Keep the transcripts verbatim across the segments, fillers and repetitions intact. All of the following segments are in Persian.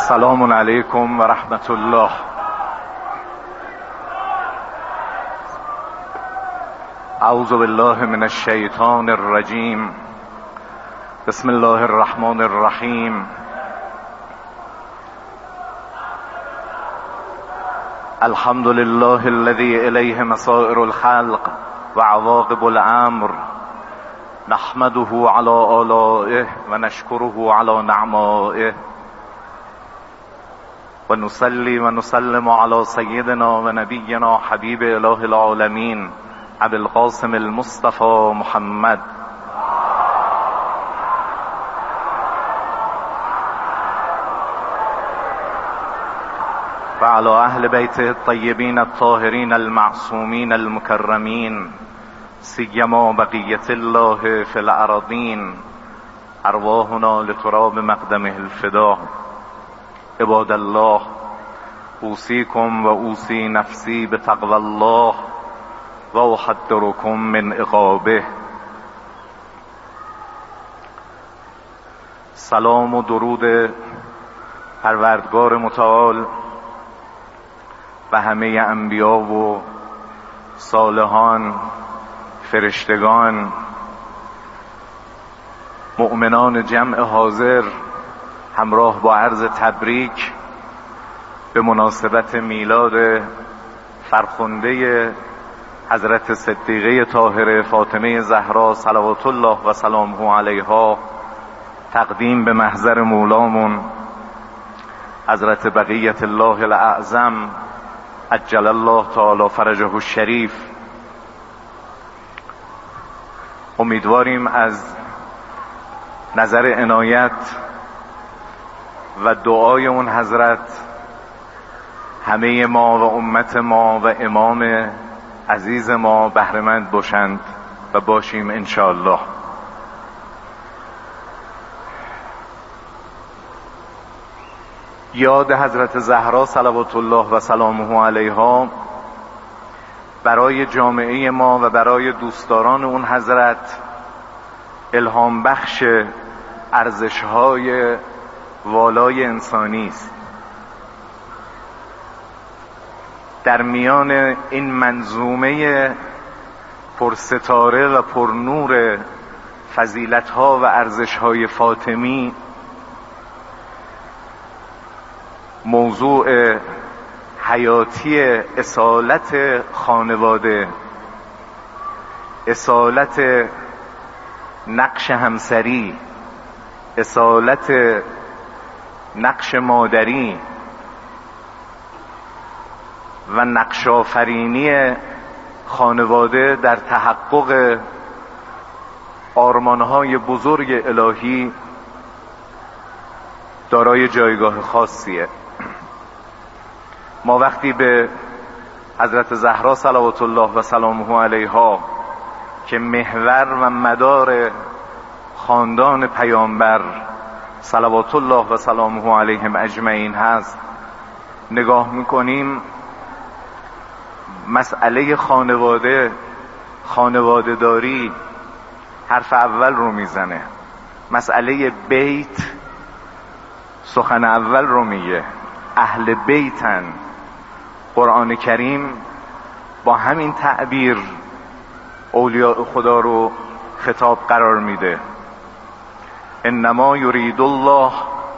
سلام علیکم و رحمت الله. اعوذ بالله من الشیطان الرجیم. بسم الله الرحمن الرحیم. الحمد لله الذي الیه مصائر الخلق و عواقب الامر، نحمده على آلائه و نشکره على نعمائه و نصلی و نسلم على سیدنا و نبینا حبیب اله العالمین ابی القاسم المصطفى محمد و على اهل بیته الطیبین الطاهرین المعصومین المکرمین، سیما بقیت الله فی الارضین، ارواحنا لتراب مقدمه الفدا. عباد الله، اوصیکم و اوصی نفسی بتقوی الله و احذرکم من عقابه. سلام و درود پروردگار متعال و همه انبیا و صالحان، فرشتگان، مؤمنان جمع حاضر، همراه با عرض تبریک به مناسبت میلاد فرخنده حضرت صدیقه طاهره فاطمه زهرا صلوات الله و سلامه علیها، تقدیم به محضر مولامون حضرت بقیت الله الاعظم عجل الله تعالی فرجه الشریف. امیدواریم از نظر عنایت و دعای اون حضرت همه ما و امت ما و امام عزیز ما بهره‌مند باشند و باشیم انشاءالله. یاد حضرت زهرا صلوات الله و سلامه علیها برای جامعه ما و برای دوستداران اون حضرت الهام بخش ارزش‌های والای انسانی است. در میان این منظومه پرستاره و پرنور فضیلت‌ها و ارزش‌های فاطمی، موضوع حیاتی اصالت خانواده، اصالت نقش همسری، اصالت نقش مادری و نقش آفرینی خانواده در تحقق آرمانهای بزرگ الهی دارای جایگاه خاصیه. ما وقتی به حضرت زهرا صلوات الله و سلامه علیها که محور و مدار خاندان پیامبر صلوات الله و سلامه علیهم اجمعین هست نگاه میکنیم، مسئله خانواده، خانواده داری حرف اول رو میزنه. مسئله بیت سخن اول رو میگه. اهل بیتن. قرآن کریم با همین تعبیر اولیاء خدا رو خطاب قرار میده. انما یرید الله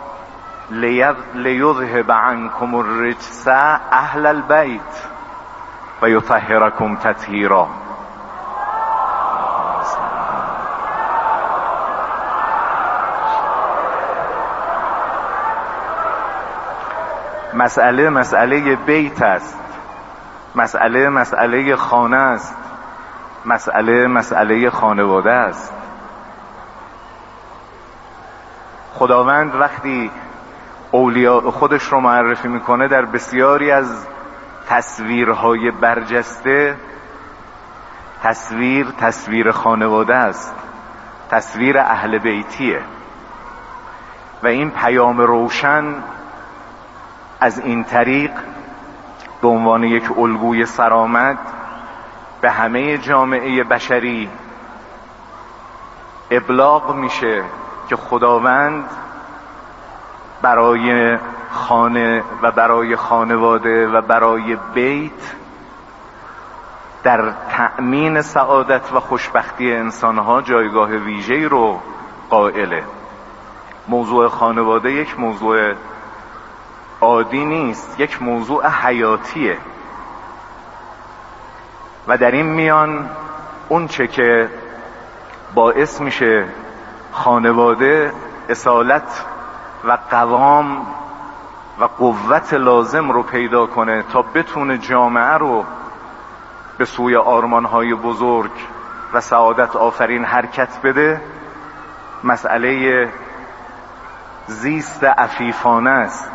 لیذهب عنکم الرجس اهل البیت و یطهرکم تطهیرا. مسئله مسئله بیت است، مسئله مسئله خانه است، مسئله مسئله خانواده است. خداوند وقتی اولیاء خودش رو معرفی میکنه در بسیاری از تصویرهای برجسته، تصویر تصویر خانواده است، تصویر اهل بیتیه و این پیام روشن از این طریق به عنوان یک الگوی سرآمد به همه جامعه بشری ابلاغ میشه که خداوند برای خانه و برای خانواده و برای بیت در تأمین سعادت و خوشبختی انسانها جایگاه ویژه‌ای رو قائله. موضوع خانواده یک موضوع عادی نیست، یک موضوع حیاتیه و در این میان اون چه که باعث میشه خانواده اصالت و قوام و قوت لازم رو پیدا کنه تا بتونه جامعه رو به سوی آرمانهای بزرگ و سعادت آفرین حرکت بده، مسئله زیست عفیفانه است.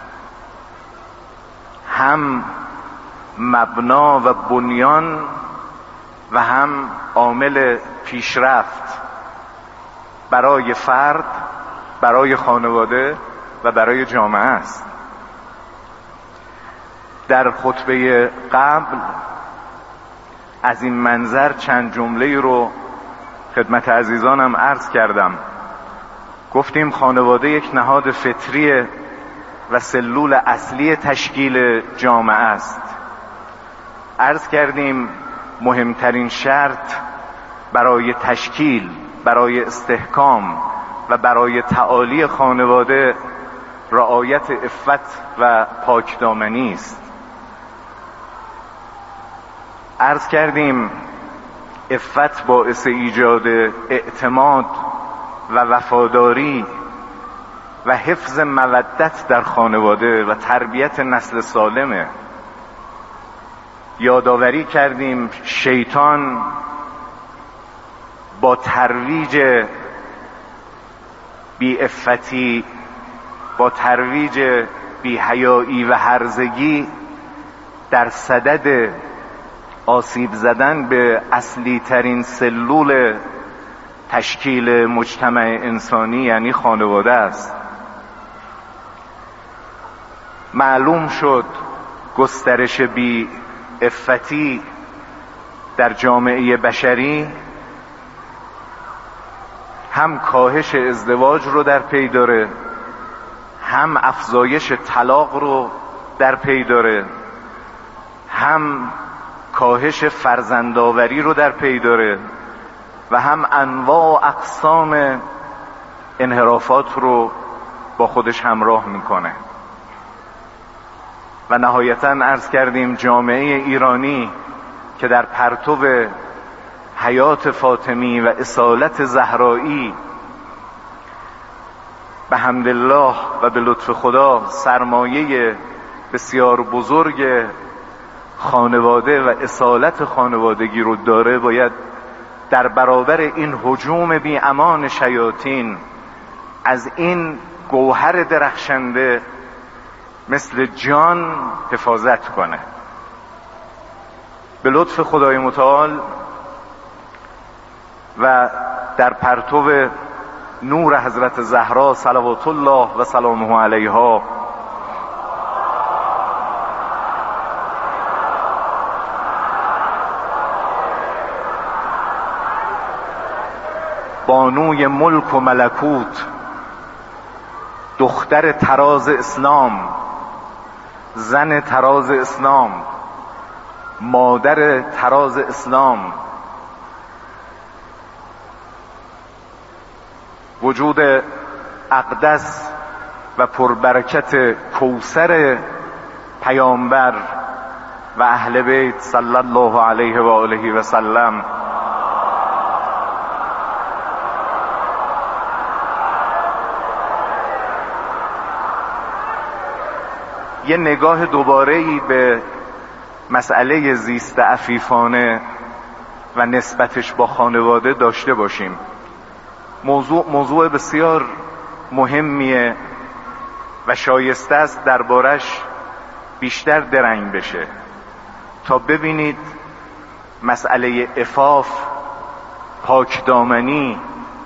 هم مبنا و بنیان و هم عامل پیشرفت برای فرد، برای خانواده و برای جامعه است. در خطبه قبل از این منظر چند جمله رو خدمت عزیزانم عرض کردم. گفتیم خانواده یک نهاد فطری و سلول اصلی تشکیل جامعه است. عرض کردیم مهمترین شرط برای تشکیل، برای استحکام و برای تعالی خانواده رعایت عفت و پاکدامنی است. عرض کردیم عفت باعث ایجاد اعتماد و وفاداری و حفظ مودت در خانواده و تربیت نسل سالمه. یادآوری کردیم شیطان با ترویج بی‌عفتی، با ترویج بی‌حیایی و هرزگی در صدد آسیب زدن به اصلی ترین سلول تشکیل مجتمع انسانی یعنی خانواده است. معلوم شد گسترش بی‌عفتی در جامعه بشری هم کاهش ازدواج رو در پی داره، هم افزایش طلاق رو در پی داره، هم کاهش فرزندآوری رو در پی داره و هم انواع و اقسام انحرافات رو با خودش همراه میکنه. و نهایتاً عرض کردیم جامعه ایرانی که در پرتو حیات فاطمی و اصالت زهرایی به حمدالله و به لطف خدا سرمایه بسیار بزرگ خانواده و اصالت خانوادگی رو داره، باید در برابر این هجوم بی امان شیاطین از این گوهر درخشنده مثل جان حفاظت کنه. به لطف خدای متعال و در پرتو نور حضرت زهرا صلوات الله و سلامه علیها بانوی ملک و ملکوت، دختر تراز اسلام، زن تراز اسلام، مادر تراز اسلام، وجود اقدس و پربرکت کوثر پیامبر و اهل بیت صلی الله علیه و آله و سلم یه نگاه دوباره‌ای به مسئله زیست عفیفانه و نسبتش با خانواده داشته باشیم. موضوع موضوع بسیار مهمیه و شایسته است دربارش بیشتر درنگ بشه تا ببینید مسئله عفاف، پاکدامنی،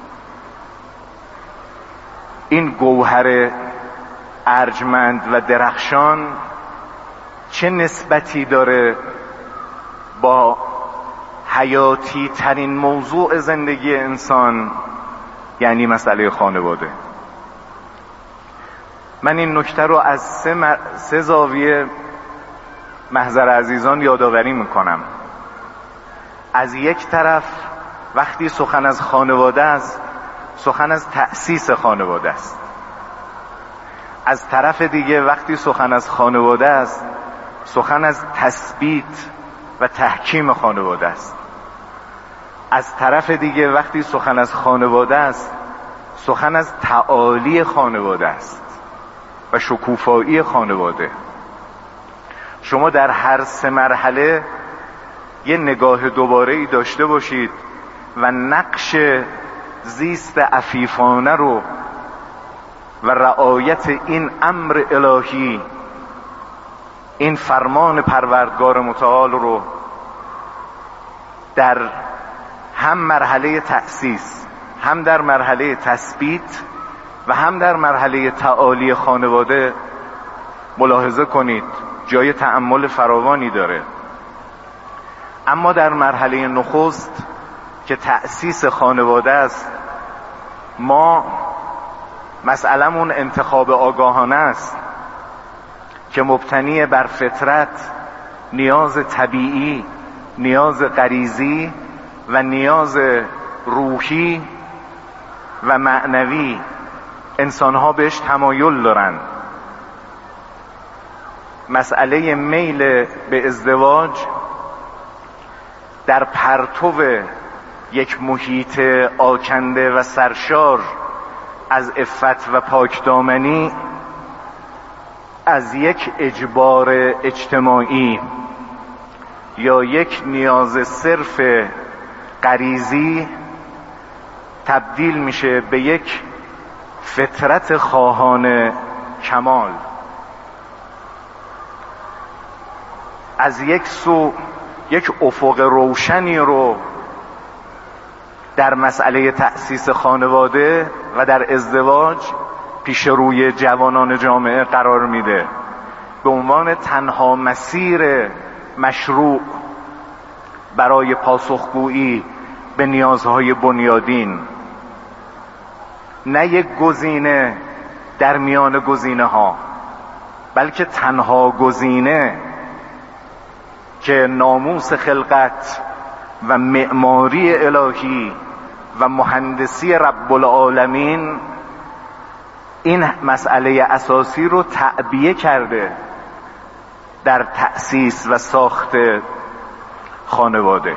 این گوهر ارجمند و درخشان چه نسبتی داره با حیاتی ترین موضوع زندگی انسان، یعنی مسئله خانواده. من این نکته رو از سه, مر... سه زاویه محضر عزیزان یادآوری میکنم. از یک طرف وقتی سخن از خانواده است، سخن از تأسیس خانواده است. از طرف دیگه وقتی سخن از خانواده است، سخن از تثبیت و تحکیم خانواده است. از طرف دیگه وقتی سخن از خانواده است، سخن از تعالی خانواده است و شکوفایی خانواده. شما در هر سه مرحله یه نگاه دوباره‌ای داشته باشید و نقش زیست عفیفانه رو و رعایت این امر الهی، این فرمان پروردگار متعال رو در هم مرحله تأسیس، هم در مرحله تثبیت و هم در مرحله تعالی خانواده ملاحظه کنید. جای تأمل فراوانی داره. اما در مرحله نخست که تأسیس خانواده است، ما مسئلمون انتخاب آگاهانه است که مبتنی بر فطرت، نیاز طبیعی، نیاز غریزی و نیاز روحی و معنوی انسانها بهش تمایل دارن. مسئله میل به ازدواج در پرتو یک محیط آکنده و سرشار از عفت و پاکدامنی، از یک اجبار اجتماعی یا یک نیاز صرف غریزی تبدیل میشه به یک فطرت خواهان کمال. از یک سو یک افق روشنی رو در مسئله تأسیس خانواده و در ازدواج پیش روی جوانان جامعه قرار میده به عنوان تنها مسیر مشروع برای پاسخگویی به نیازهای بنیادین، نه یک گزینه در میان گزینه ها، بلکه تنها گزینه که ناموس خلقت و معماری الهی و مهندسی رب العالمین این مسئله اساسی رو تعبیه کرده در تأسیس و ساخت خانواده.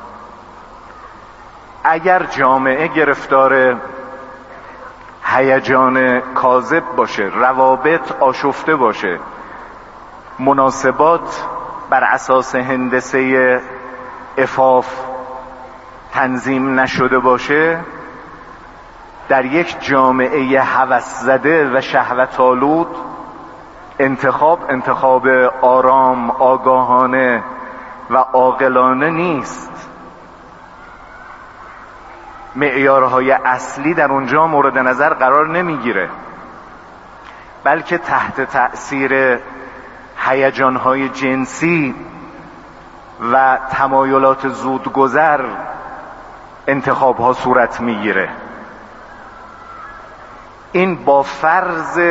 اگر جامعه گرفتار هیجان کاذب باشه، روابط آشفته باشه، مناسبات بر اساس هندسه عفاف تنظیم نشده باشه، در یک جامعه هوس زده و شهوت آلود انتخاب انتخاب آرام، آگاهانه و عاقلانه نیست. معیارهای اصلی در اونجا مورد نظر قرار نمیگیره، بلکه تحت تأثیر هیجانهای جنسی و تمایلات زودگذر انتخابها صورت میگیره. این با فرض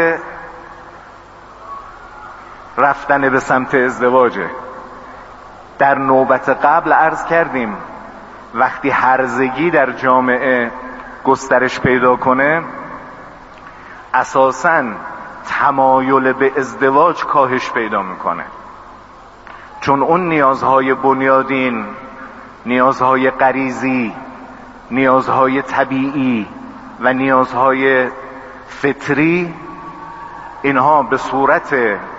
رفتن به سمت ازدواجه. در نوبت قبل عرض کردیم وقتی هرزگی در جامعه گسترش پیدا کنه، اساساً تمایل به ازدواج کاهش پیدا میکنه، چون اون نیازهای بنیادین، نیازهای غریزی، نیازهای طبیعی و نیازهای فطری، اینها به صورت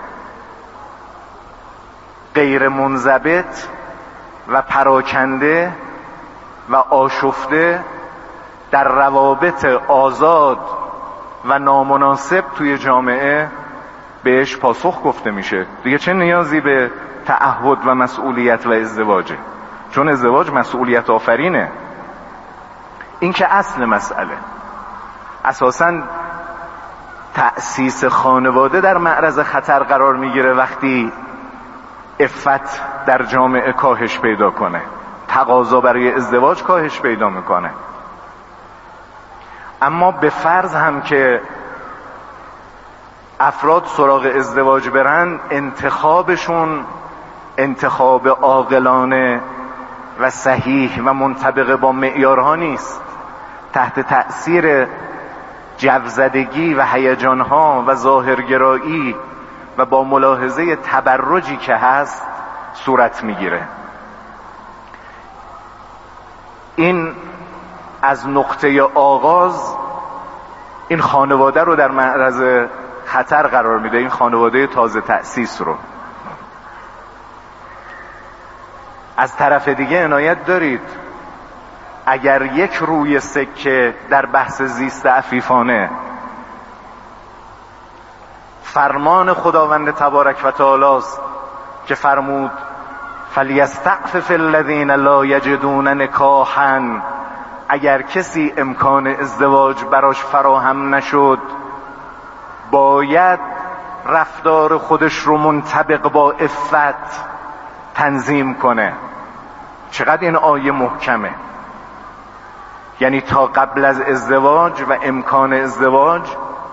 غیر منضبط و پراکنده و آشفته در روابط آزاد و نامناسب توی جامعه بهش پاسخ گفته میشه. دیگه چه نیازی به تعهد و مسئولیت و ازدواجه؟ چون ازدواج مسئولیت آفرینه. این که اصل مسئله. اساساً تأسیس خانواده در معرض خطر قرار میگیره وقتی عفت در جامعه کاهش پیدا کنه، تقاضا برای ازدواج کاهش پیدا میکنه. اما به فرض هم که افراد سراغ ازدواج برن، انتخابشون انتخاب عاقلانه و صحیح و منطبق با معیارها نیست. تحت تأثیر جوزدگی و هیجانها و ظاهرگرایی و با ملاحظه تبرجی که هست صورت میگیره. این از نقطه آغاز این خانواده رو در معرض خطر قرار میده، این خانواده تازه تأسیس رو. از طرف دیگه عنایت دارید اگر یک روی سکه در بحث زیست عفیفانه فرمان خداوند تبارک و تعالی است که فرمود فلیستعفف الذین لا یجدون نکاحا، اگر کسی امکان ازدواج براش فراهم نشد باید رفتار خودش رو منطبق با عفت تنظیم کنه. چقدر این آیه محکمه. یعنی تا قبل از ازدواج و امکان ازدواج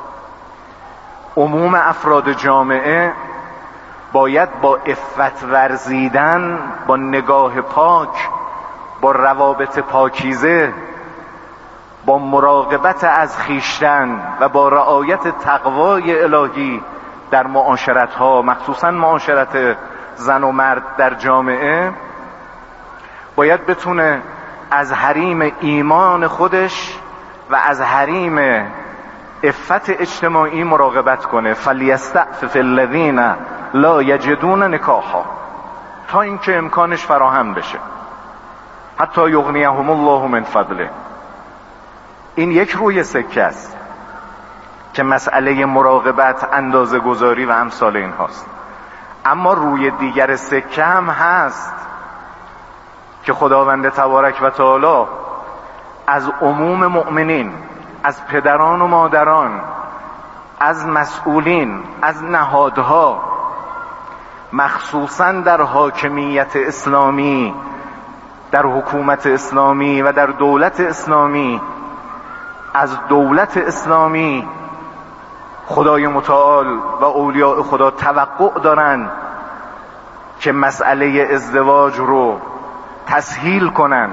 عموم افراد جامعه باید با عفت ورزیدن، با نگاه پاک، با روابط پاکیزه، با مراقبت از خویشتن و با رعایت تقوای الهی در معاشرت ها، مخصوصا معاشرت زن و مرد در جامعه، باید بتونه از حریم ایمان خودش و از حریم عفت اجتماعی مراقبت کنه. فلیستعفف الذین لا یجدون نکاحا، تا اینکه امکانش فراهم بشه، حتی یغنیهم الله من فضله. این یک روی سکه است که مسئله مراقبت، اندازه گذاری و امثال این هاست. اما روی دیگر سکه هم هست که خداوند تبارک و تعالی از عموم مؤمنین، از پدران و مادران، از مسئولین، از نهادها، مخصوصا در حاکمیت اسلامی، در حکومت اسلامی و در دولت اسلامی، از دولت اسلامی خدای متعال و اولیاء خدا توقع دارن که مسئله ازدواج رو تسهیل کنن،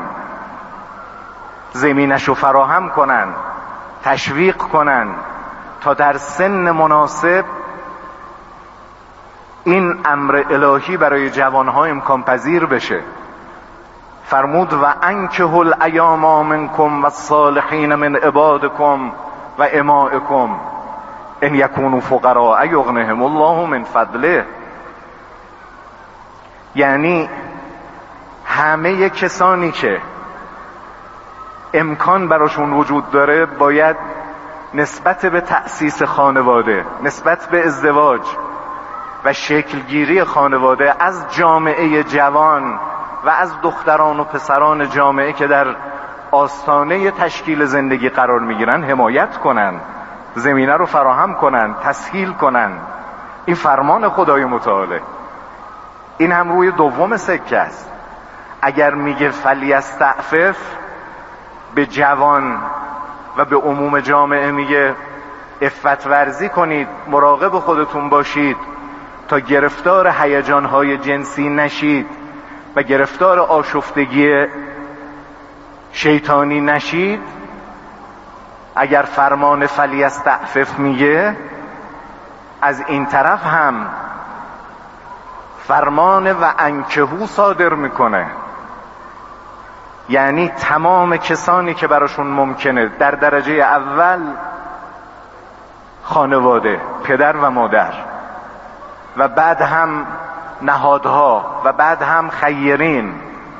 زمینش رو فراهم کنن، تشویق کنن تا در سن مناسب این امر الهی برای جوانها امکان پذیر بشه. فرمود و انکحوا الایام منکم و الصالحین من عبادکم و امائکم ان یکونوا فقراء یغنهم الله من فضله. یعنی همه کسانی که امکان براشون وجود داره باید نسبت به تأسیس خانواده، نسبت به ازدواج و شکلگیری خانواده از جامعه جوان و از دختران و پسران جامعه که در آستانه تشکیل زندگی قرار میگیرن حمایت کنن، زمینه رو فراهم کنن، تسهیل کنن. این فرمان خدای متعاله. این هم روی دوم سکه است. اگر میگه فلیستعفف، به جوان و به عموم جامعه میگه عفت ورزی کنید، مراقب خودتون باشید تا گرفتار هیجانهای جنسی نشید و گرفتار آشفتگی شیطانی نشید. اگر فرمان فلیستعفف میگه، از این طرف هم فرمان و انکحوا صادر میکنه. یعنی تمام کسانی که براشون ممکنه در درجه اول خانواده، پدر و مادر، و بعد هم نهادها و بعد هم خیرین،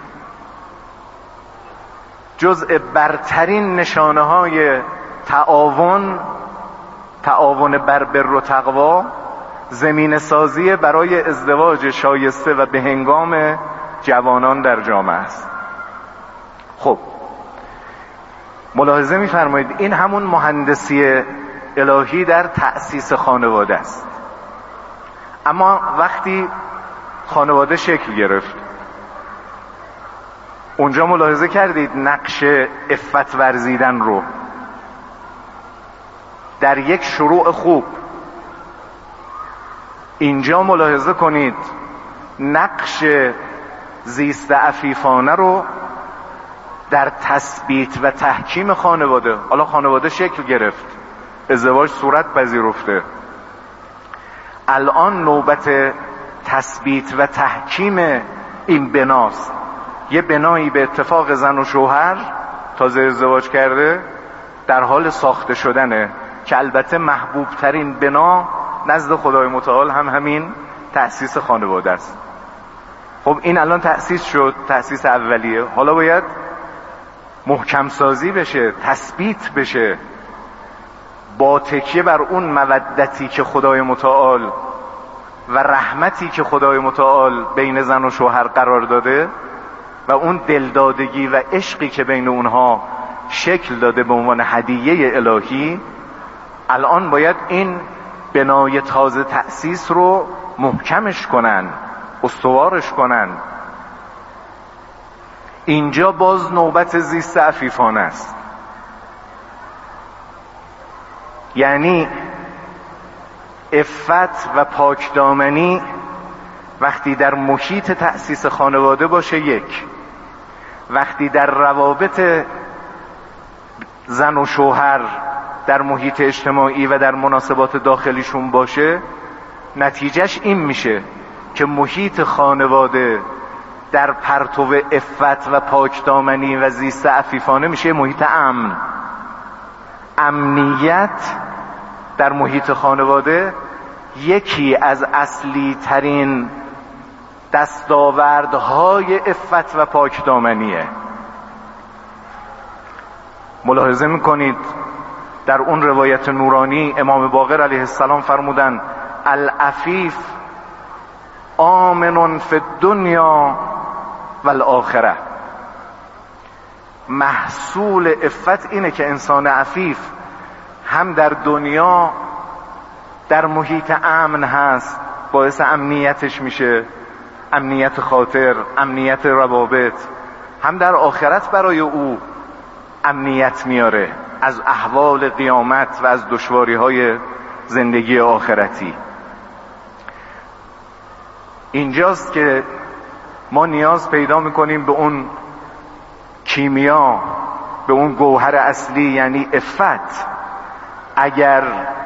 جزء برترین نشانه های تعاون تعاون بر بر و تقوا زمین سازی برای ازدواج شایسته و به هنگام جوانان در جامعه است. خب ملاحظه می‌فرمایید این همون مهندسی الهی در تأسیس خانواده است. اما وقتی خانواده شکل گرفت، اونجا ملاحظه کردید نقش عفت ورزیدن رو در یک شروع خوب اینجا ملاحظه کنید نقش زیست عفیفانه رو در تثبیت و تحکیم خانواده. حالا خانواده شکل گرفت، ازدواج صورت پذیرفته، الان نوبت تثبیت و تحکیم این بناست. یه بنایی به اتفاق زن و شوهر تازه ازدواج کرده در حال ساخته شدنه که البته محبوب ترین بنا نزد خدای متعال هم همین تأسیس خانواده است. خب این الان تأسیس شد، تأسیس اولیه، حالا باید محکم سازی بشه، تثبیت بشه با تکیه بر اون مودتی که خدای متعال و رحمتی که خدای متعال بین زن و شوهر قرار داده و اون دلدادگی و عشقی که بین اونها شکل داده به عنوان هدیه الهی. الان باید این بنای تازه تأسیس رو محکمش کنن، استوارش کنن. اینجا باز نوبت زیست عفیفانه است. یعنی عفت و پاکدامنی وقتی در محیط تأسیس خانواده باشه یک، وقتی در روابط زن و شوهر در محیط اجتماعی و در مناسبات داخلیشون باشه، نتیجهش این میشه که محیط خانواده در پرتو عفت و پاکدامنی و زیست عفیفانه میشه محیط امن. امنیت در محیط خانواده یکی از اصلی ترین دستاوردهای عفت و پاکدامنیه. ملاحظه میکنید در اون روایت نورانی امام باقر علیه السلام فرمودن العفیف آمن فی الدنیا و الاخره. محصول عفت اینه که انسان عفیف هم در دنیا در محیط امن هست، باعث امنیتش میشه، امنیت خاطر، امنیت روابط، هم در آخرت برای او امنیت میاره از احوال قیامت و از دشواری های زندگی آخرتی. اینجاست که ما نیاز پیدا میکنیم به اون کیمیا، به اون گوهر اصلی یعنی عفت. اگر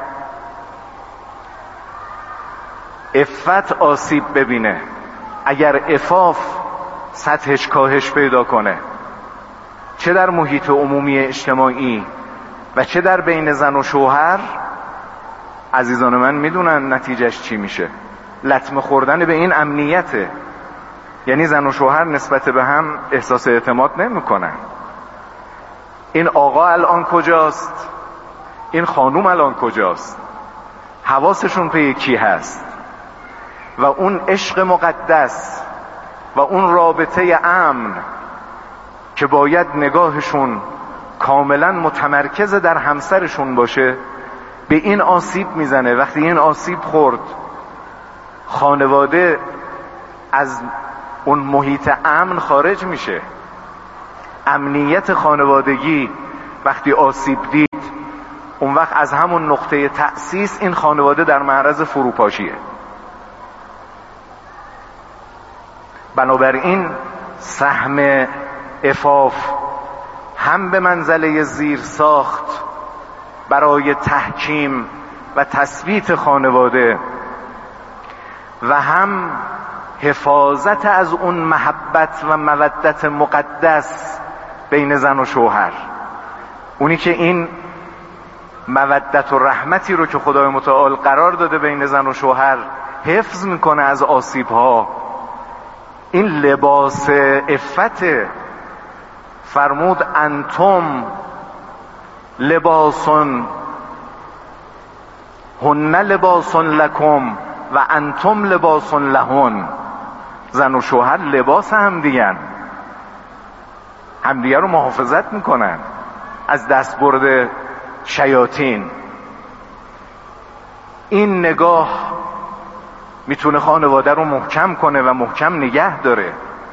عفت آسیب ببینه، اگر عفاف سطحش کاهش پیدا کنه، چه در محیط عمومی اجتماعی و چه در بین زن و شوهر، عزیزان من میدونن نتیجهش چی میشه. لطمه خوردن به این امنیته. یعنی زن و شوهر نسبت به هم احساس اعتماد نمیکنن. این آقا الان کجاست؟ این خانوم الان کجاست؟ حواسشون پی کی هست؟ و اون عشق مقدس و اون رابطه امن که باید نگاهشون کاملا متمرکز در همسرشون باشه، به این آسیب میزنه. وقتی این آسیب خورد، خانواده از اون محیط امن خارج میشه. امنیت خانوادگی وقتی آسیب دید، اون وقت از همون نقطه تأسیس این خانواده در معرض فروپاشیه. بنابراین سهم عفاف هم به منزله زیر ساخت برای تحکیم و تثبیت خانواده و هم حفاظت از اون محبت و مودت مقدس بین زن و شوهر، اونی که این مودت و رحمتی رو که خدای متعال قرار داده بین زن و شوهر حفظ میکنه از آسیب ها. این لباس عفت. فرمود انتم لباسون هن لباسون لکم و انتم لباسون لهن. زن و شوهر لباس هم دیگن، همدیگه رو محافظت میکنن از دستبرد شیاطین. این نگاه میتونه خانواده رو محکم کنه و محکم نگه داره.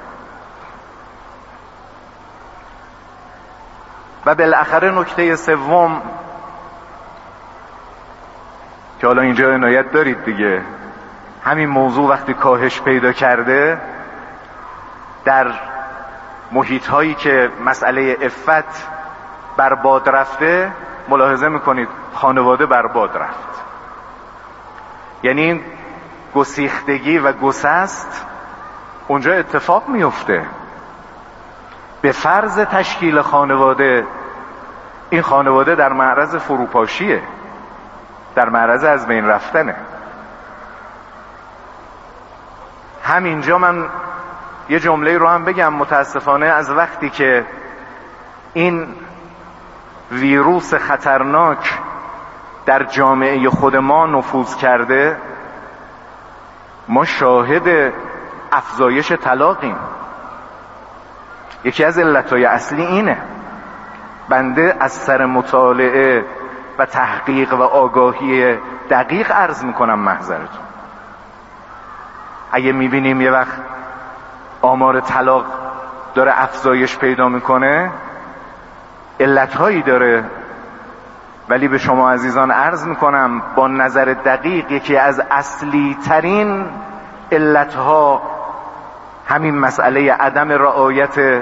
و بالاخره نکته سوم که حالا اینجا عنایت دارید دیگه، همین موضوع وقتی کاهش پیدا کرده در محیط هایی که مسئله عفت بر باد رفته، ملاحظه میکنید خانواده بر باد رفت. یعنی گسیختگی و گسست اونجا اتفاق میفته. به فرض تشکیل خانواده، این خانواده در معرض فروپاشیه، در معرض از بین رفتنه. همینجا من یه جمله رو هم بگم. متاسفانه از وقتی که این ویروس خطرناک در جامعه خود ما نفوذ کرده، ما شاهد افزایش طلاقیم. یکی از علتهای اصلی اینه. بنده از سر مطالعه و تحقیق و آگاهی دقیق عرض میکنم محضرتون. اگه میبینیم یه وقت آمار طلاق داره افزایش پیدا میکنه، علتهایی داره، ولی به شما عزیزان عرض میکنم با نظر دقیق یکی از اصلی ترین علتها همین مسئله عدم رعایت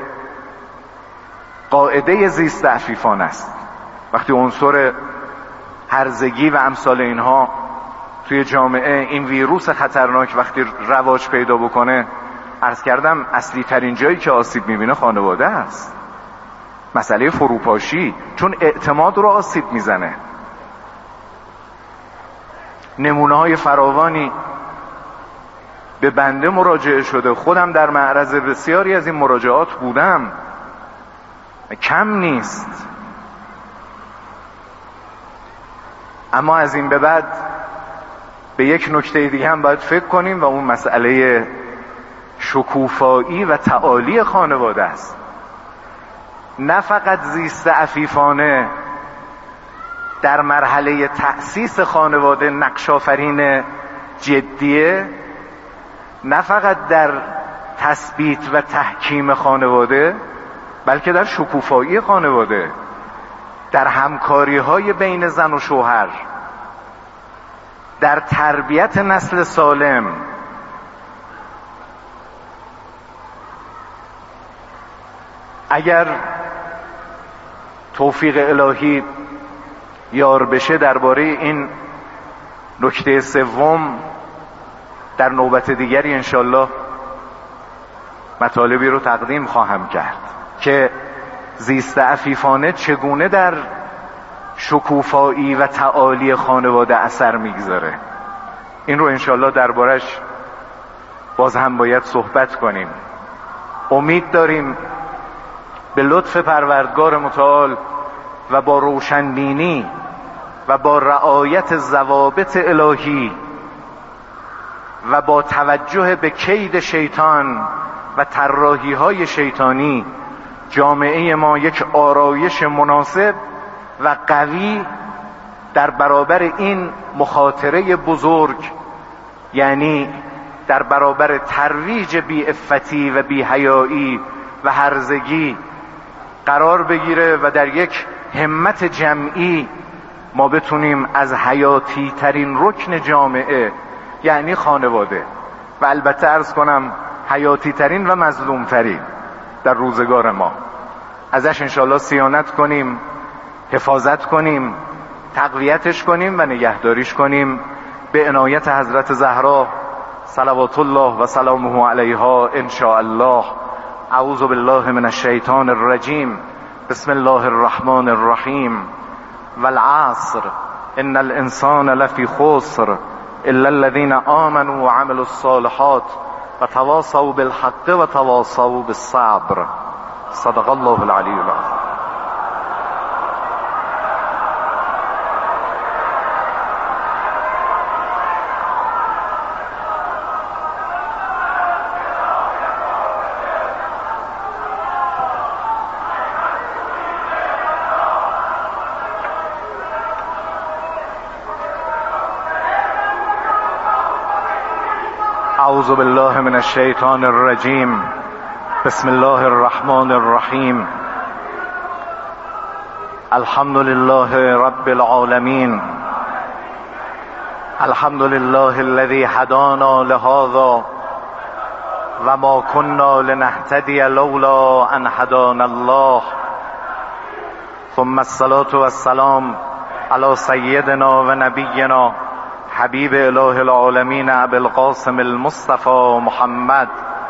قاعده زیست عفیفانه است. وقتی عنصر هرزگی و امثال اینها توی جامعه، این ویروس خطرناک وقتی رواج پیدا بکنه، عرض کردم اصلی ترین جایی که آسیب میبینه خانواده است. مسئله فروپاشی، چون اعتماد رو آسیب میزنه. نمونه های فراوانی به بنده مراجعه شده، خودم در معرض بسیاری از این مراجعات بودم، کم نیست. اما از این به بعد به یک نکته دیگه هم باید فکر کنیم و اون مسئله شکوفایی و تعالی خانواده است. نه فقط زیست عفیفانه در مرحله تأسیس خانواده نقش آفرین جدیه، نه فقط در تثبیت و تحکیم خانواده، بلکه در شکوفایی خانواده، در همکاری های بین زن و شوهر، در تربیت نسل سالم. اگر توفیق الهی یار بشه درباره این نکته سوم در نوبت دیگری انشالله مطالبی رو تقدیم خواهم کرد که زیست عفیفانه چگونه در شکوفایی و تعالی خانواده اثر میگذاره. این رو انشالله دربارش باز هم باید صحبت کنیم. امید داریم به لطف پروردگار متعال و با روشنبینی و با رعایت ضوابط الهی و با توجه به کید شیطان و طراحی های شیطانی، جامعه ما یک آرایش مناسب و قوی در برابر این مخاطره بزرگ، یعنی در برابر ترویج بی‌عفتی و بی‌حیایی و هرزگی قرار بگیره و در یک همت جمعی ما بتونیم از حیاتی ترین رکن جامعه، یعنی خانواده، و البته عرض کنم حیاتی ترین و مظلوم ترین در روزگار ما، ازش انشالله صیانت کنیم، حفاظت کنیم، تقویتش کنیم و نگهداریش کنیم به عنایت حضرت زهرا صلوات الله و سلامه علیها ان شاء الله. اعوذ بالله من الشیطان الرجیم. بسم الله الرحمن الرحیم. والعصر ان الانسان لفی خسر الا الذين آمنوا وعملوا الصالحات وتواصوا بالحق وتواصوا بالصبر. صدق الله العلی العظیم. اعوذ بالله من الشیطان الرجیم. بسم الله الرحمن الرحیم. الحمد لله رب العالمین. الحمد لله الذي هدانا لهذا وما كنا لنهتدي لولا ان هدانا الله ثم الصلاة والسلام على سيدنا و نبینا حبیب اله العالمین ابی القاسم المصطفى محمد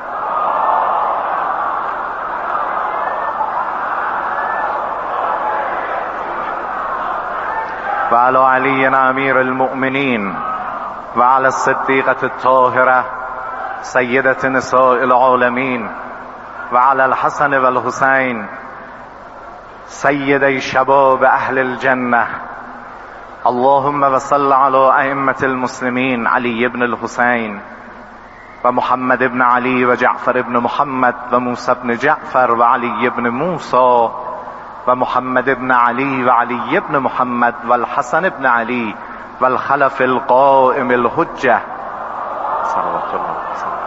و علی علی امیر المؤمنین و علی الصدیقة الطاهرة سیدة نساء العالمین و علی الحسن و الحسین سیدی شباب اهل الجنة. اللهم وصل على ائمة المسلمین علی بن الحسین و محمد بن علی و جعفر بن محمد و موسی بن جعفر و علی بن موسی و محمد بن علی و علی بن محمد و الحسن بن علی و الخلف القائم الحجة صلوات الله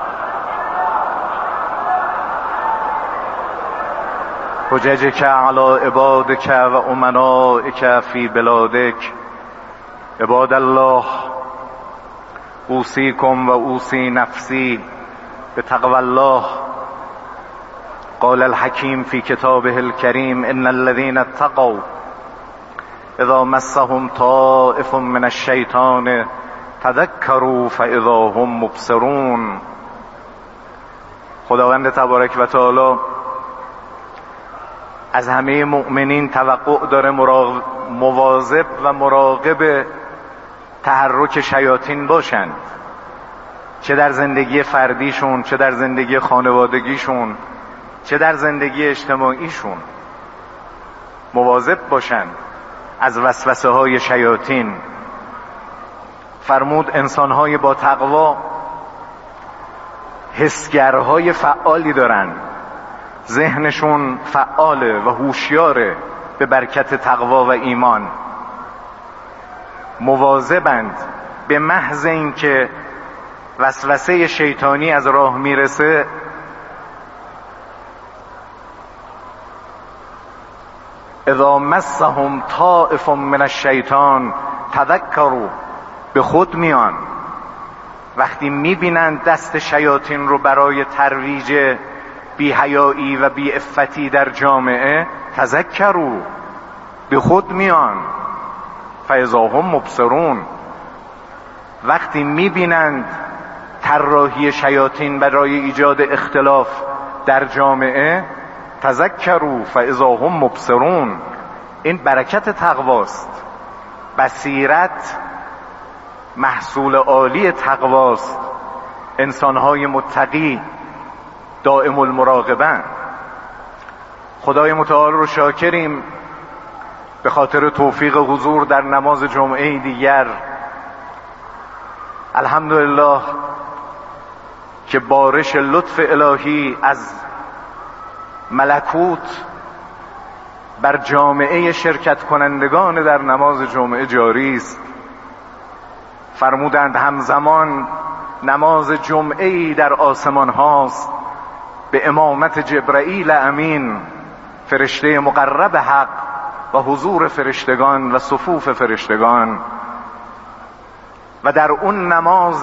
حججك على عبادك و امنائك في بلادك. عباد الله اوصيكم و اوصي نفسي بتقوى الله. قال الحكيم في كتابه الكريم ان الذين اتقوا اذا مسهم طائف من الشيطان تذكروا فاذا هم مبصرون. خداوند تبارک و تعالی از همه مؤمنین توقع داره مواظب و مراقب تحرک شیاطین باشند، چه در زندگی فردیشون، چه در زندگی خانوادگیشون، چه در زندگی اجتماعیشون. مواظب باشند از وسوسه های شیاطین. فرمود انسانهای با تقوا حسگرهای فعالی دارن، ذهنشون فعاله و هوشیاره به برکت تقوا و ایمان. مواظبند، به محض اینکه وسوسه شیطانی از راه میرسه اذا مسهم طائف من الشیطان تذکروا، به خود میان. وقتی میبینند دست شیاطین رو برای ترویج بی‌حیایی و بی‌عفتی در جامعه، تذکروا، به خود میان. فاذا هم مبصرون، وقتی میبینند طراحی شیاطین برای ایجاد اختلاف در جامعه، تذکروا فاذا هم مبصرون. این برکت تقواست. بصیرت محصول عالی تقواست. انسانهای متقی دائم المراقبه. خدای متعال رو شاکریم به خاطر توفیق حضور در نماز جمعه دیگر. الحمدلله که بارش لطف الهی از ملکوت بر جامعه شرکت کنندگان در نماز جمعه جاری است. فرمودند همزمان نماز جمعه‌ای در آسمان هاست به امامت جبرائیل امین، فرشته مقرب حق، و حضور فرشتگان و صفوف فرشتگان. و در اون نماز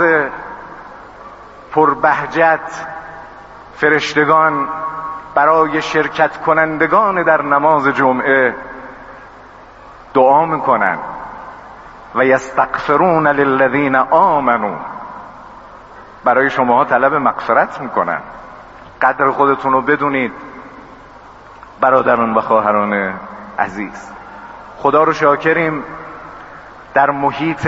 پربهجت فرشتگان برای شرکت کنندگان در نماز جمعه دعا میکنن و یستغفرون للذین آمنوا، برای شماها طلب مغفرت میکنن. قدر خودتون رو بدونید برادران و خواهران عزیز. خدا رو شاکریم در محیط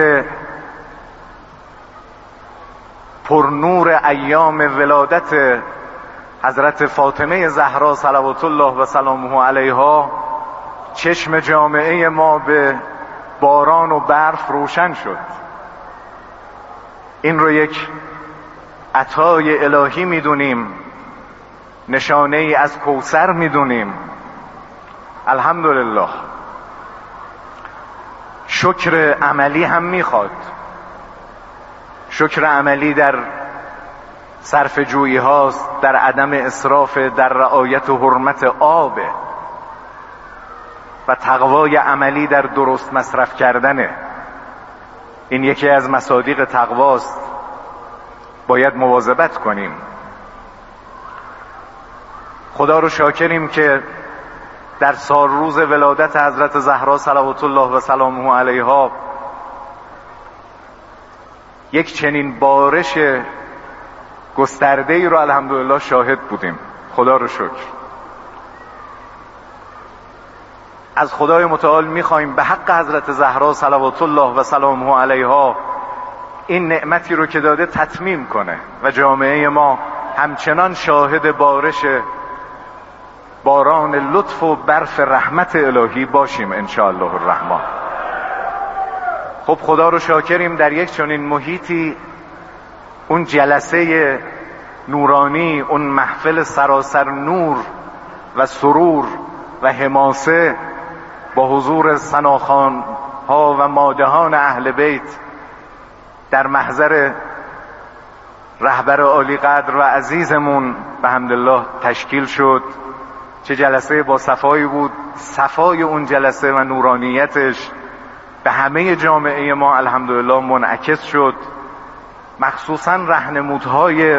پرنور ایام ولادت حضرت فاطمه زهرا صلوات الله و سلامه علیها چشم جامعه ما به باران و برف روشن شد. این رو یک عطای الهی میدونیم، نشانه ای از کوثر میدونیم. الحمدلله. شکر عملی هم میخواد. شکر عملی در صرف جویی هاست، در عدم اسراف، در رعایت و حرمت آب، و تقوای عملی در درست مصرف کردنه. این یکی از مصادیق تقواست، باید مواظبت کنیم. خدا رو شاکریم که در سال روز ولادت حضرت زهرا صلوات الله و سلامه علیها یک چنین بارش گسترده‌ای رو الحمدلله شاهد بودیم. خدا رو شکر. از خدای متعال میخوایم به حق حضرت زهرا صلوات الله و سلامه علیها این نعمتی رو که داده تتمیم کنه و جامعه ما همچنان شاهد بارش باران لطف و برف رحمت الهی باشیم ان شاء الله الرحمن. خب خدا رو شاکریم در یک چنین محیطی اون جلسه نورانی، اون محفل سراسر نور و سرور و حماسه با حضور ثناخوان ها و مادحان اهل بیت در محضر رهبر عالی قدر و عزیزمون به حمدالله تشکیل شد. چه جلسه با صفایی بود. صفای اون جلسه و نورانیتش به همه جامعه ما الحمدلله منعکس شد. مخصوصا راهنمودهای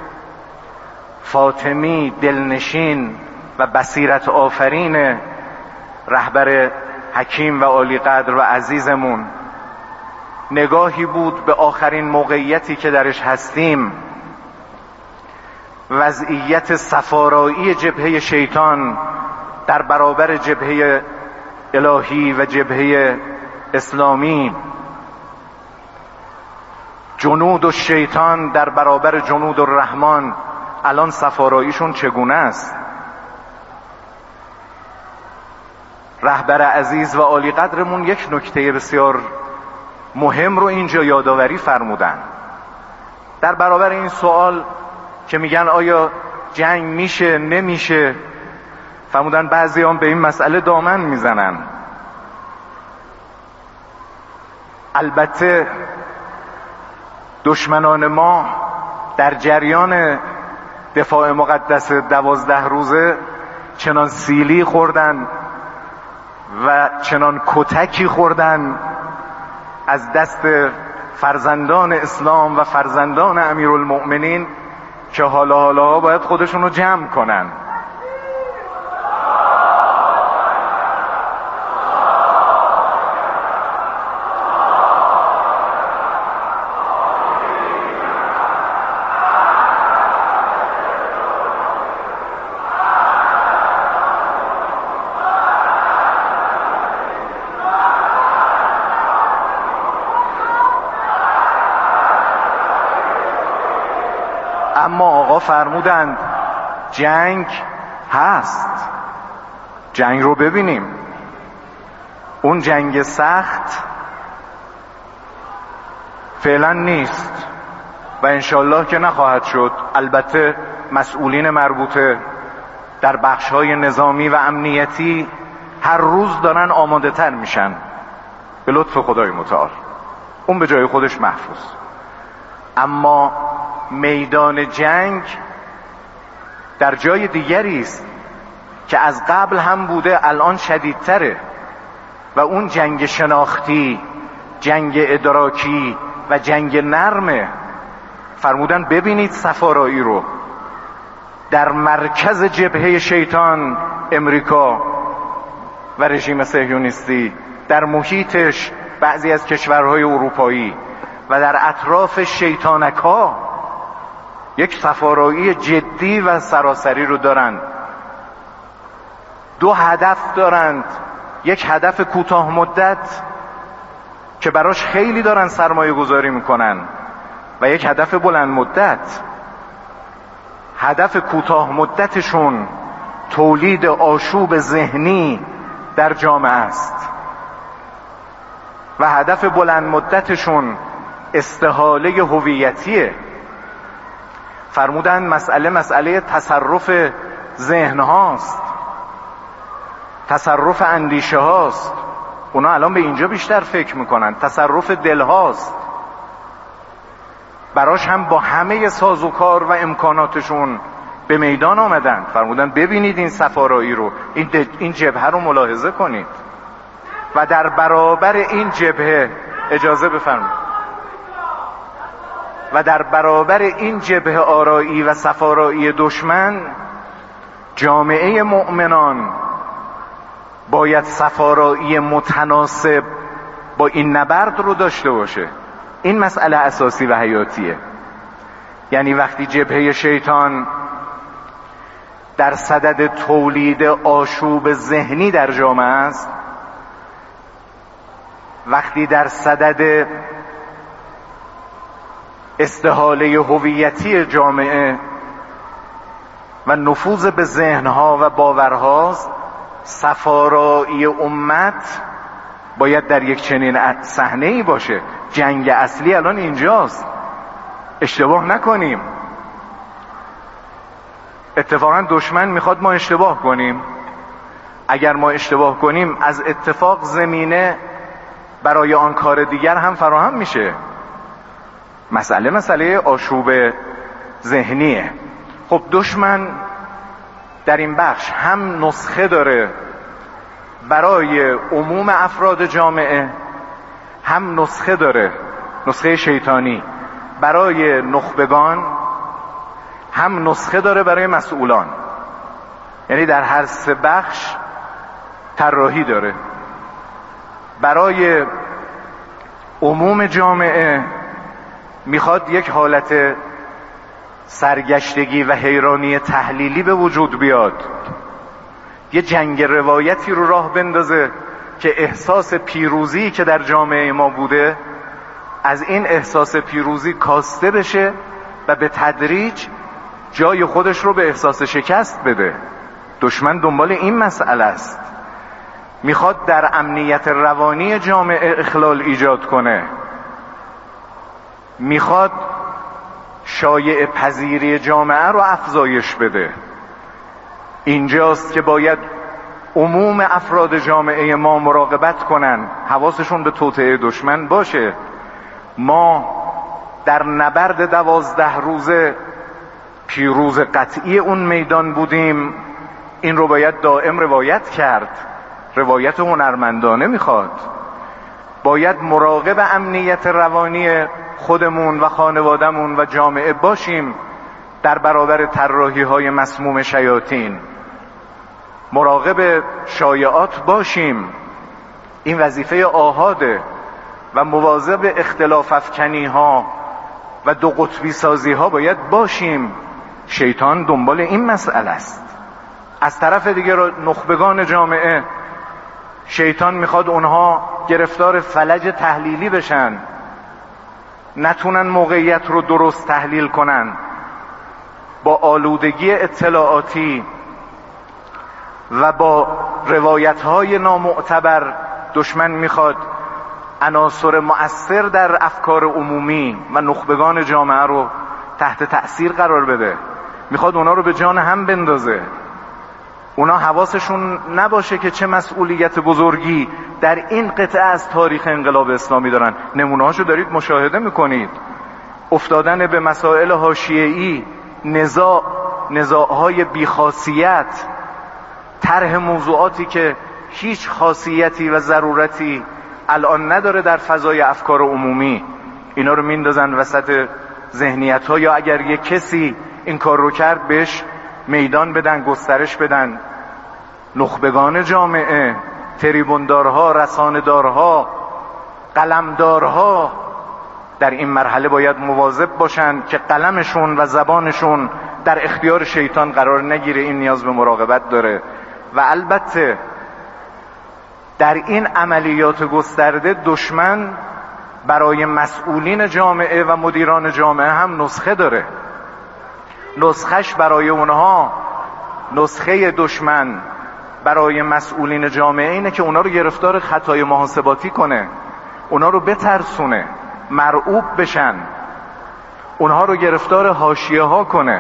فاطمی دلنشین و بصیرت آفرین رهبر حکیم و عالی قدر و عزیزمون نگاهی بود به آخرین موقعیتی که درش هستیم، وضعیت صفارایی جبهه شیطان در برابر جبهه الهی و جبهه اسلامی، جنود و شیطان در برابر جنود الرحمن. الان صفاراییشون چگونه است؟ رهبر عزیز و عالی قدرمون یک نکته بسیار مهم رو اینجا یادآوری فرمودن در برابر این سوال که میگن آیا جنگ میشه نمیشه. فرمودن بعضی هم به این مسئله دامن میزنن. البته دشمنان ما در جریان دفاع مقدس دوازده روزه چنان سیلی خوردن و چنان کتکی خوردن از دست فرزندان اسلام و فرزندان امیرالمؤمنین که حالا حالا باید خودشون رو جمع کنن. اما آقا فرمودند جنگ هست، جنگ رو ببینیم. اون جنگ سخت فعلا نیست و انشالله که نخواهد شد. البته مسئولین مربوطه در بخش‌های نظامی و امنیتی هر روز دارن آماده تر میشن به لطف خدای متعال، اون به جای خودش محفوظ. اما میدان جنگ در جای دیگری است که از قبل هم بوده، الان شدیدتره و اون جنگ شناختی، جنگ ادراکی و جنگ نرمه. فرمودن ببینید صفارایی رو در مرکز جبهه شیطان امریکا و رژیم صهیونیستی، در محیطش بعضی از کشورهای اروپایی و در اطراف شیطانک‌ها یک صفارایی جدی و سراسری رو دارن. دو هدف دارند، یک هدف کوتاه مدت که براش خیلی دارن سرمایه گذاری میکنن و یک هدف بلند مدت. هدف کوتاه مدتشون تولید آشوب ذهنی در جامعه است و هدف بلند مدتشون استحاله هویتیه. فرمودن مسئله مسئله تصرف ذهن هاست، تصرف اندیشه هاست. اونا الان به اینجا بیشتر فکر میکنن. تصرف دل هاست. براش هم با همه سازوکار و امکاناتشون به میدان آمدن. فرمودن ببینید این صفارایی رو، این این جبهه رو ملاحظه کنید و در برابر این جبهه اجازه بفرمایید. و در برابر این جبهه آرایی و صفارایی دشمن، جامعه مؤمنان باید صفارایی متناسب با این نبرد رو داشته باشه. این مسئله اساسی و حیاتیه. یعنی وقتی جبهه شیطان در صدد تولید آشوب ذهنی در جامعه است، وقتی در صدد استحاله هویتی جامعه و نفوذ به ذهنها و باورهاست، صفارایی امت باید در یک چنین صحنه‌ای باشه. جنگ اصلی الان اینجاست، اشتباه نکنیم. اتفاقا دشمن میخواد ما اشتباه کنیم. اگر ما اشتباه کنیم از اتفاق زمینه برای آن کار دیگر هم فراهم میشه. مسئله مسئله آشوب ذهنیه. خب دشمن در این بخش هم نسخه داره برای عموم افراد جامعه، هم نسخه داره، نسخه شیطانی برای نخبگان، هم نسخه داره برای مسئولان. یعنی در هر سه بخش طراحی داره. برای عموم جامعه میخواد یک حالت سرگشتگی و حیرانی تحلیلی به وجود بیاد، یه جنگ روایتی رو راه بندازه که احساس پیروزی که در جامعه ما بوده از این احساس پیروزی کاسته بشه و به تدریج جای خودش رو به احساس شکست بده. دشمن دنبال این مسئله است. میخواد در امنیت روانی جامعه اخلال ایجاد کنه، میخواد شایع پذیری جامعه رو افزایش بده. اینجاست که باید عموم افراد جامعه ما مراقبت کنن، حواسشون به توطئه دشمن باشه. ما در نبرد دوازده روزه پیروز قطعی اون میدان بودیم. این رو باید دائم روایت کرد. روایت هنرمندانه میخواد. باید مراقب امنیت روانی خودمون و خانوادهمون و جامعه باشیم در برابر طراحی های مسموم شیاطین. مراقب شایعات باشیم. این وظیفه آحاده. و مواظب اختلاف افکنی ها و دو قطبی سازی ها باید باشیم. شیطان دنبال این مسئله است. از طرف دیگه نخبگان جامعه، شیطان میخواد اونها گرفتار فلج تحلیلی بشن، نتونن موقعیت رو درست تحلیل کنن. با آلودگی اطلاعاتی و با روایت‌های نامعتبر دشمن میخواد عناصر مؤثر در افکار عمومی و نخبگان جامعه رو تحت تأثیر قرار بده. میخواد اونا رو به جان هم بندازه. اونا حواسشون نباشه که چه مسئولیت بزرگی در این قطعه از تاریخ انقلاب اسلامی دارن. نمونه‌هاشو دارید مشاهده میکنید. افتادن به مسائل حاشیه‌ای، نزاع، نزاع‌های بیخاصیت، طرح موضوعاتی که هیچ خاصیتی و ضرورتی الان نداره در فضای افکار عمومی. اینا رو میندازن وسط ذهنیت‌ها، یا اگر یک کسی این کار رو کرد بهش میدان بدن، گسترش بدن. نخبگان جامعه، تریبوندارها، رسانه‌دارها، قلمدارها در این مرحله باید مواظب باشن که قلمشون و زبانشون در اختیار شیطان قرار نگیره. این نیاز به مراقبت داره. و البته در این عملیات گسترده دشمن برای مسئولین جامعه و مدیران جامعه هم نسخه داره. نسخش برای اونها، نسخه دشمن برای مسئولین جامعه اینه که اونا رو گرفتار خطای محاسباتی کنه، اونا رو بترسونه، مرعوب بشن، اونها رو گرفتار حاشیه ها کنه،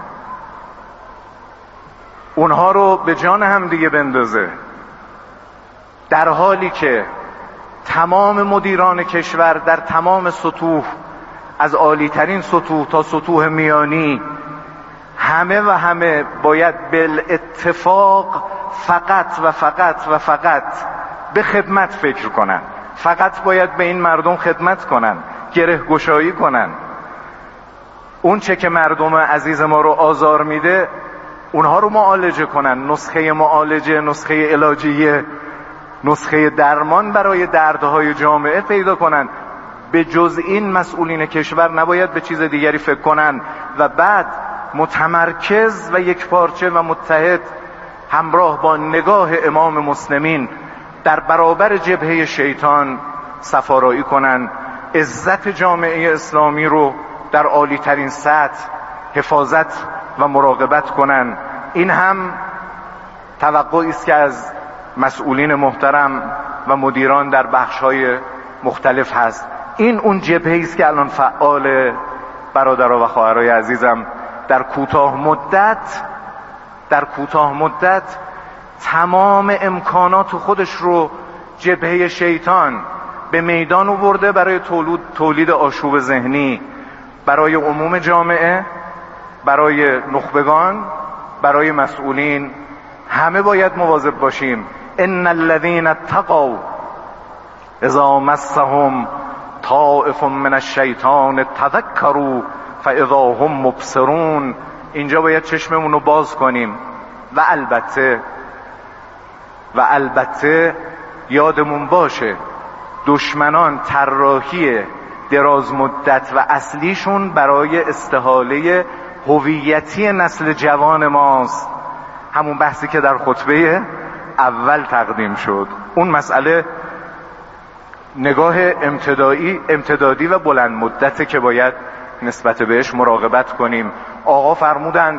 اونها رو به جان هم دیگه بندازه. در حالی که تمام مدیران کشور در تمام سطوح، از عالی ترین سطوح تا سطوح میانی، همه و همه باید بالاتفاق فقط و فقط و فقط به خدمت فکر کنن. فقط باید به این مردم خدمت کنن، گره گشایی کنن. اون چه که مردم عزیز ما رو آزار میده اونها رو معالجه کنن، نسخه معالجه، نسخه علاجیه، نسخه درمان برای دردهای جامعه پیدا کنن. به جز این مسئولین کشور نباید به چیز دیگری فکر کنن و بعد متمرکز و یک پارچه و متحد همراه با نگاه امام مسلمین در برابر جبهه شیطان صفارایی کنن، عزت جامعه اسلامی رو در عالی ترین سطح حفاظت و مراقبت کنن. این هم توقعی است که از مسئولین محترم و مدیران در بخش‌های مختلف هست. این اون جبهه‌ای است که الان فعال. برادرها و خواهرای عزیزم، در کوتاه مدت در کوتاه مدت تمام امکانات خودش رو جبهه شیطان به میدان آورده برای تولید تولید آشوب ذهنی برای عموم جامعه، برای نخبگان، برای مسئولین. همه باید مواظب باشیم. ان الذين اتقوا اذا مسهم طائف من الشیطان تذکروا فاذا هم مبصرون. اینجا باید چشممون رو باز کنیم و البته و البته یادمون باشه دشمنان طراحی دراز مدت و اصلیشون برای استحاله هویتی نسل جوان ماست. همون بحثی که در خطبه اول تقدیم شد، اون مسئله نگاه امتدادی امتدادی و بلند مدته که باید نسبت بهش مراقبت کنیم. آقا فرمودند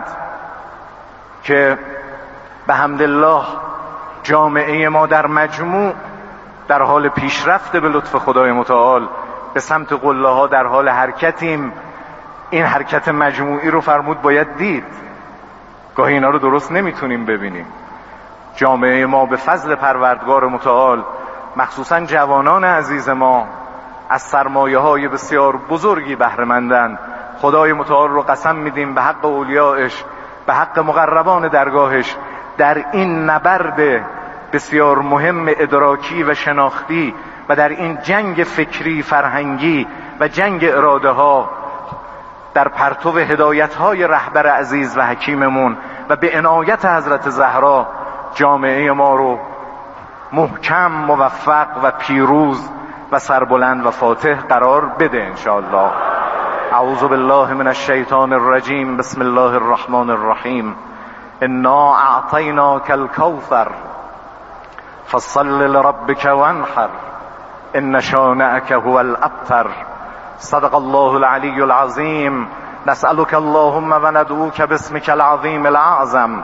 که به حمدالله جامعه ما در مجموع در حال پیشرفت به لطف خدای متعال به سمت قله ها در حال حرکتیم. این حرکت مجموعی رو فرمود باید دید. گاهی اینا رو درست نمیتونیم ببینیم. جامعه ما به فضل پروردگار متعال، مخصوصا جوانان عزیز ما، از سرمایه های بسیار بزرگی بهره مندند. خدای متعال رو قسم میدیم به حق اولیائش، به حق مقربان درگاهش، در این نبرد بسیار مهم ادراکی و شناختی و در این جنگ فکری فرهنگی و جنگ اراده ها در پرتو هدایت های رهبر عزیز و حکیممون و به عنایت حضرت زهرا جامعه ما رو محکم، موفق و پیروز و سربلند و فاتح قرار بده انشاءالله. اعوذ بالله من الشیطان الرجیم. بسم الله الرحمن الرحیم. انا اعطیناک الکوثر فصل لربک وانحر ان شانئک هو الابتر. صدق الله العلی العظیم. نسألك اللهم و ندعوك باسمك العظیم الاعظم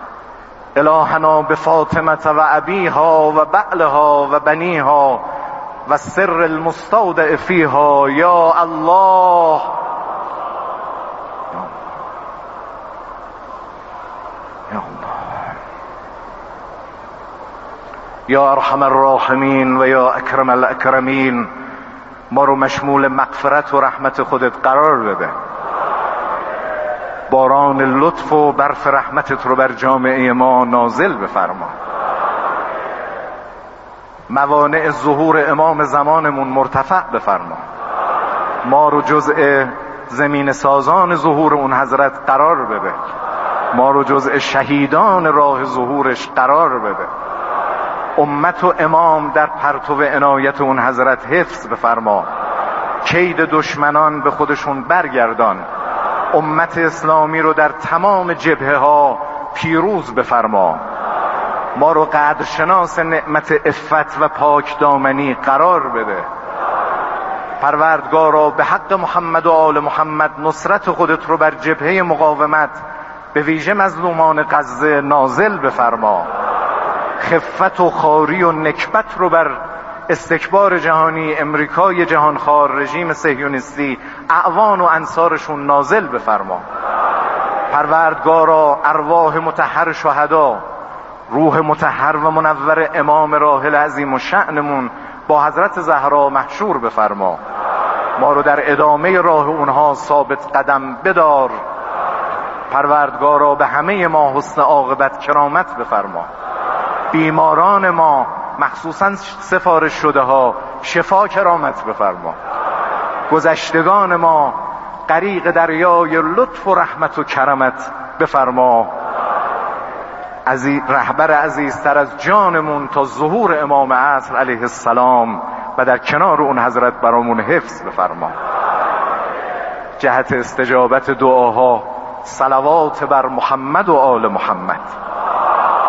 الهنا بفاطمة و ابیها و بعلها و بنیها و سر المستودع فیها یا الله. یا الله یا ارحم الراحمین و یا اکرم الاکرمین. ما رو مشمول مغفرت و رحمت خودت قرار بده. باران لطف و برف رحمتت رو بر جامعه ما نازل بفرما. موانع ظهور امام زمانمون مرتفع بفرما. ما رو جزء زمین سازان ظهور اون حضرت قرار بده. ما رو جزء شهیدان راه ظهورش قرار بده. امت و امام در پرتو عنایت اون حضرت حفظ بفرما. کید دشمنان به خودشون برگردان. امت اسلامی رو در تمام جبهه ها پیروز بفرما. ما رو قدرشناس نعمت عفت و پاک دامنی قرار بده. پروردگارا به حق محمد و آل محمد نصرت خودت رو بر جبهه مقاومت به ویژه مظلومان غزه نازل بفرما. خفت و خاری و نکبت رو بر استکبار جهانی امریکای جهانخوار رژیم صهیونیستی اعوان و انصارشون نازل بفرما. پروردگارا ارواح مطهر شهدا، روح مطهر و منور امام راحل عظیم و شأنمون با حضرت زهرا محشور بفرما. ما رو در ادامه راه اونها ثابت قدم بدار. پروردگارا به همه ما حسن عاقبت کرامت بفرما. بیماران ما مخصوصا سفارش شده ها شفا کرامت بفرما. گذشتگان ما غریق دریای لطف و رحمت و کرمت بفرما. عزیز رهبر عزیزتر از جانمون تا ظهور امام عصر علیه السلام و در کنار اون حضرت برامون حفظ بفرما. جهت استجابت دعاها صلوات بر محمد و آل محمد.